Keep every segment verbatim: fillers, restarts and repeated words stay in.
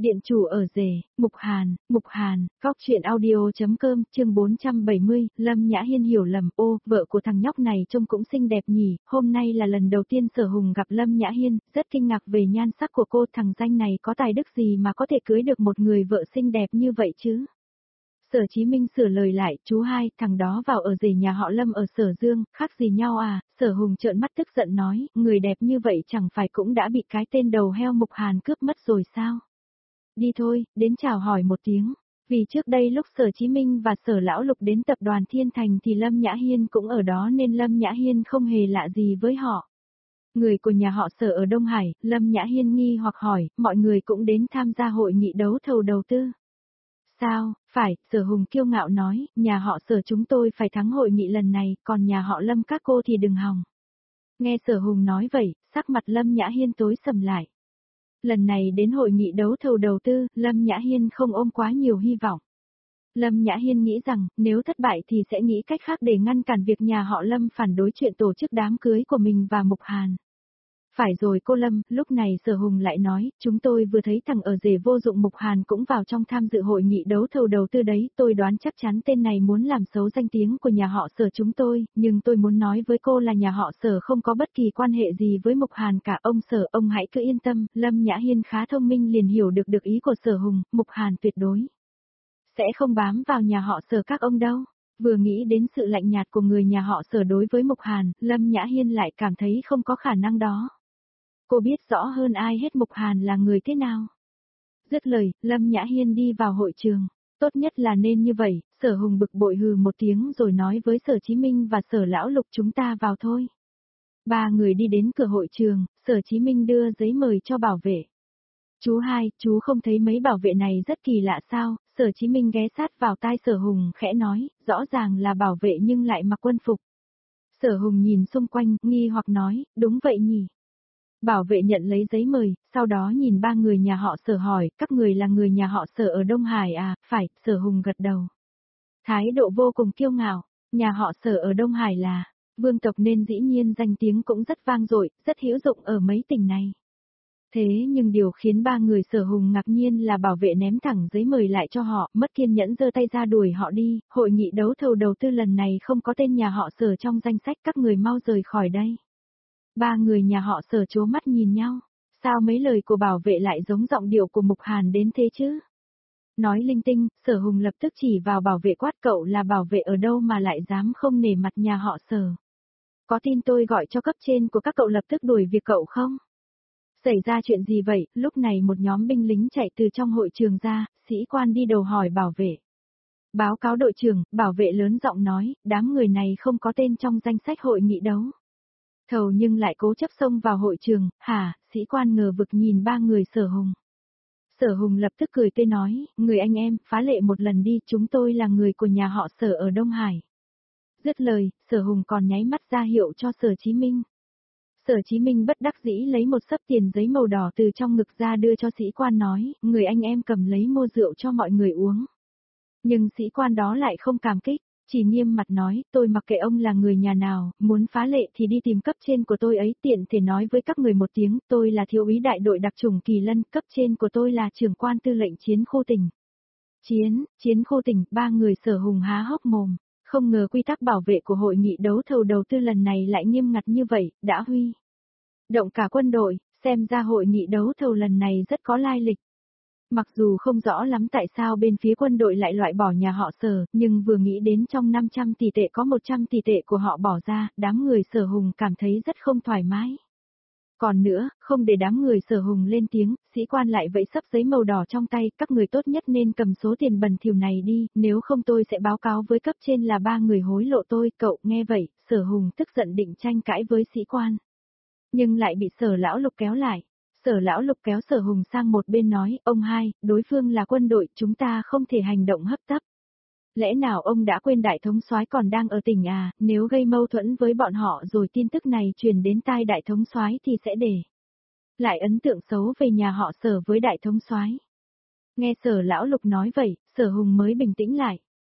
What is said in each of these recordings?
Điện chủ ở rể, Mục Hàn, Mục Hàn, Góc truyện audio.com, chương bốn trăm bảy mươi, Lâm Nhã Hiên hiểu lầm, ô, vợ của thằng nhóc này trông cũng xinh đẹp nhỉ, hôm nay là lần đầu tiên Sở Hùng gặp Lâm Nhã Hiên, rất kinh ngạc về nhan sắc của cô, thằng danh này có tài đức gì mà có thể cưới được một người vợ xinh đẹp như vậy chứ? Sở Chí Minh sửa lời lại, chú hai, thằng đó vào ở rể nhà họ Lâm ở Sở Dương, khác gì nhau à? Sở Hùng trợn mắt tức giận nói, người đẹp như vậy chẳng phải cũng đã bị cái tên đầu heo Mục Hàn cướp mất rồi sao? Đi thôi, đến chào hỏi một tiếng. Vì trước đây lúc Sở Chí Minh và Sở Lão Lục đến tập đoàn Thiên Thành thì Lâm Nhã Hiên cũng ở đó nên Lâm Nhã Hiên không hề lạ gì với họ. Người của nhà họ Sở ở Đông Hải, Lâm Nhã Hiên nghi hoặc hỏi, mọi người cũng đến tham gia hội nghị đấu thầu đầu tư. Sao, phải, Sở Hùng kiêu ngạo nói, nhà họ Sở chúng tôi phải thắng hội nghị lần này, còn nhà họ Lâm các cô thì đừng hòng. Nghe Sở Hùng nói vậy, sắc mặt Lâm Nhã Hiên tối sầm lại. Lần này đến hội nghị đấu thầu đầu tư, Lâm Nhã Hiên không ôm quá nhiều hy vọng. Lâm Nhã Hiên nghĩ rằng, nếu thất bại thì sẽ nghĩ cách khác để ngăn cản việc nhà họ Lâm phản đối chuyện tổ chức đám cưới của mình và Mục Hàn. Phải rồi cô Lâm, lúc này Sở Hùng lại nói, chúng tôi vừa thấy thằng ở rể vô dụng Mục Hàn cũng vào trong tham dự hội nghị đấu thầu đầu tư đấy, tôi đoán chắc chắn tên này muốn làm xấu danh tiếng của nhà họ Sở chúng tôi, nhưng tôi muốn nói với cô là nhà họ Sở không có bất kỳ quan hệ gì với Mục Hàn cả, ông Sở, ông hãy cứ yên tâm, Lâm Nhã Hiên khá thông minh liền hiểu được được ý của Sở Hùng, Mục Hàn tuyệt đối sẽ không bám vào nhà họ Sở các ông đâu. Vừa nghĩ đến sự lạnh nhạt của người nhà họ Sở đối với Mục Hàn, Lâm Nhã Hiên lại cảm thấy không có khả năng đó. Cô biết rõ hơn ai hết Mục Hàn là người thế nào. Dứt lời, Lâm Nhã Hiên đi vào hội trường. Tốt nhất là nên như vậy, Sở Hùng bực bội hừ một tiếng rồi nói với Sở Chí Minh và Sở Lão Lục chúng ta vào thôi. Ba người đi đến cửa hội trường, Sở Chí Minh đưa giấy mời cho bảo vệ. Chú hai, chú không thấy mấy bảo vệ này rất kỳ lạ sao? Sở Chí Minh ghé sát vào tai Sở Hùng khẽ nói, rõ ràng là bảo vệ nhưng lại mặc quân phục. Sở Hùng nhìn xung quanh, nghi hoặc nói, đúng vậy nhỉ. Bảo vệ nhận lấy giấy mời, sau đó nhìn ba người nhà họ Sở hỏi, các người là người nhà họ Sở ở Đông Hải à? Phải, Sở Hùng gật đầu. Thái độ vô cùng kiêu ngạo, nhà họ Sở ở Đông Hải là vương tộc nên dĩ nhiên danh tiếng cũng rất vang dội, rất hữu dụng ở mấy tỉnh này. Thế nhưng điều khiến ba người Sở Hùng ngạc nhiên là bảo vệ ném thẳng giấy mời lại cho họ, mất kiên nhẫn giơ tay ra đuổi họ đi, hội nghị đấu thầu đầu tư lần này không có tên nhà họ Sở trong danh sách, các người mau rời khỏi đây. Ba người nhà họ Sở trố mắt nhìn nhau, sao mấy lời của bảo vệ lại giống giọng điệu của Mục Hàn đến thế chứ? Nói linh tinh, Sở Hùng lập tức chỉ vào bảo vệ quát, cậu là bảo vệ ở đâu mà lại dám không nể mặt nhà họ Sở? Có tin tôi gọi cho cấp trên của các cậu lập tức đuổi việc cậu không? Xảy ra chuyện gì vậy? Lúc này một nhóm binh lính chạy từ trong hội trường ra, sĩ quan đi đầu hỏi bảo vệ. Báo cáo đội trưởng, bảo vệ lớn giọng nói, đám người này không có tên trong danh sách hội nghị đấu thầu nhưng lại cố chấp xông vào hội trường, hả? Sĩ quan ngờ vực nhìn ba người Sở Hùng. Sở Hùng lập tức cười tươi nói, người anh em, phá lệ một lần đi, chúng tôi là người của nhà họ Sở ở Đông Hải. Dứt lời, Sở Hùng còn nháy mắt ra hiệu cho Sở Chí Minh. Sở Chí Minh bất đắc dĩ lấy một xấp tiền giấy màu đỏ từ trong ngực ra đưa cho sĩ quan nói, người anh em cầm lấy mua rượu cho mọi người uống. Nhưng sĩ quan đó lại không cảm kích, chỉ nghiêm mặt nói, tôi mặc kệ ông là người nhà nào, muốn phá lệ thì đi tìm cấp trên của tôi ấy, tiện thể nói với các người một tiếng, tôi là thiếu úy đại đội đặc chủng Kỳ Lân, cấp trên của tôi là trưởng quan tư lệnh chiến khu tỉnh. Chiến, chiến khu tỉnh, ba người Sở Hùng há hốc mồm, không ngờ quy tắc bảo vệ của hội nghị đấu thầu đầu tư lần này lại nghiêm ngặt như vậy, đã huy động cả quân đội, xem ra hội nghị đấu thầu lần này rất có lai lịch. Mặc dù không rõ lắm tại sao bên phía quân đội lại loại bỏ nhà họ Sở, nhưng vừa nghĩ đến trong năm trăm tỷ tệ có một trăm tỷ tệ của họ bỏ ra, đám người Sở Hùng cảm thấy rất không thoải mái. Còn nữa, không để đám người Sở Hùng lên tiếng, sĩ quan lại vẫy xấp giấy màu đỏ trong tay, các người tốt nhất nên cầm số tiền bẩn thỉu này đi, nếu không tôi sẽ báo cáo với cấp trên là ba người hối lộ tôi, cậu nghe vậy, Sở Hùng tức giận định tranh cãi với sĩ quan. Nhưng lại bị Sở Lão Lục kéo lại. Sở Lão Lục kéo Sở Hùng sang một bên nói, ông hai, đối phương là quân đội, chúng ta không thể hành động hấp tấp. Lẽ nào ông đã quên đại thống soái còn đang ở tỉnh à, nếu gây mâu thuẫn với bọn họ rồi tin tức này truyền đến tai đại thống soái thì sẽ để lại ấn tượng xấu về nhà họ Sở với đại thống soái. Nghe Sở Lão Lục nói vậy, Sở Hùng mới bình tĩnh lại.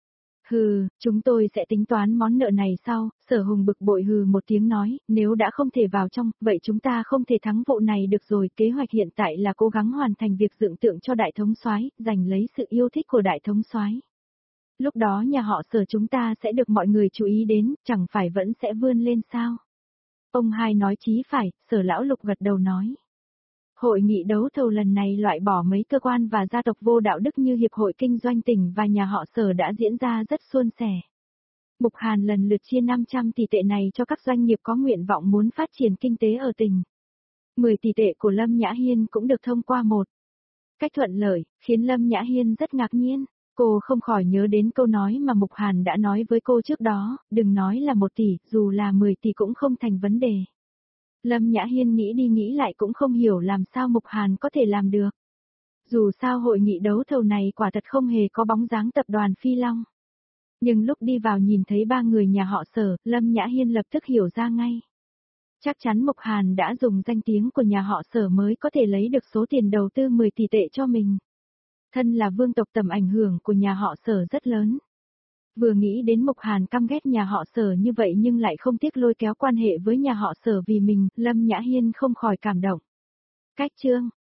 Hừ, chúng tôi sẽ tính toán món nợ này sau, Sở Hùng bực bội hừ một tiếng nói, nếu đã không thể vào trong, vậy chúng ta không thể thắng vụ này được rồi, kế hoạch hiện tại là cố gắng hoàn thành việc dựng tượng cho đại thống soái, giành lấy sự yêu thích của đại thống soái. Lúc đó nhà họ Sở chúng ta sẽ được mọi người chú ý đến, chẳng phải vẫn sẽ vươn lên sao? Ông hai nói chí phải, Sở lão Lục gật đầu nói. Hội nghị đấu thầu lần này loại bỏ mấy cơ quan và gia tộc vô đạo đức như Hiệp hội Kinh doanh tỉnh và nhà họ Sở đã diễn ra rất suôn sẻ. Mục Hàn lần lượt chia năm trăm tỷ tệ này cho các doanh nghiệp có nguyện vọng muốn phát triển kinh tế ở tỉnh. mười tỷ tệ của Lâm Nhã Hiên cũng được thông qua một cách thuận lợi, khiến Lâm Nhã Hiên rất ngạc nhiên. Cô không khỏi nhớ đến câu nói mà Mục Hàn đã nói với cô trước đó, đừng nói là một tỷ, dù là mười tỷ cũng không thành vấn đề. Lâm Nhã Hiên nghĩ đi nghĩ lại cũng không hiểu làm sao Mục Hàn có thể làm được. Dù sao hội nghị đấu thầu này quả thật không hề có bóng dáng tập đoàn Phi Long. Nhưng lúc đi vào nhìn thấy ba người nhà họ Sở, Lâm Nhã Hiên lập tức hiểu ra ngay. Chắc chắn Mục Hàn đã dùng danh tiếng của nhà họ Sở mới có thể lấy được số tiền đầu tư mười tỷ tệ cho mình. Thân là vương tộc tầm ảnh hưởng của nhà họ Sở rất lớn. Vừa nghĩ đến Mục Hàn căm ghét nhà họ Sở như vậy nhưng lại không tiếc lôi kéo quan hệ với nhà họ Sở vì mình, Lâm Nhã Hiên không khỏi cảm động. Cách chương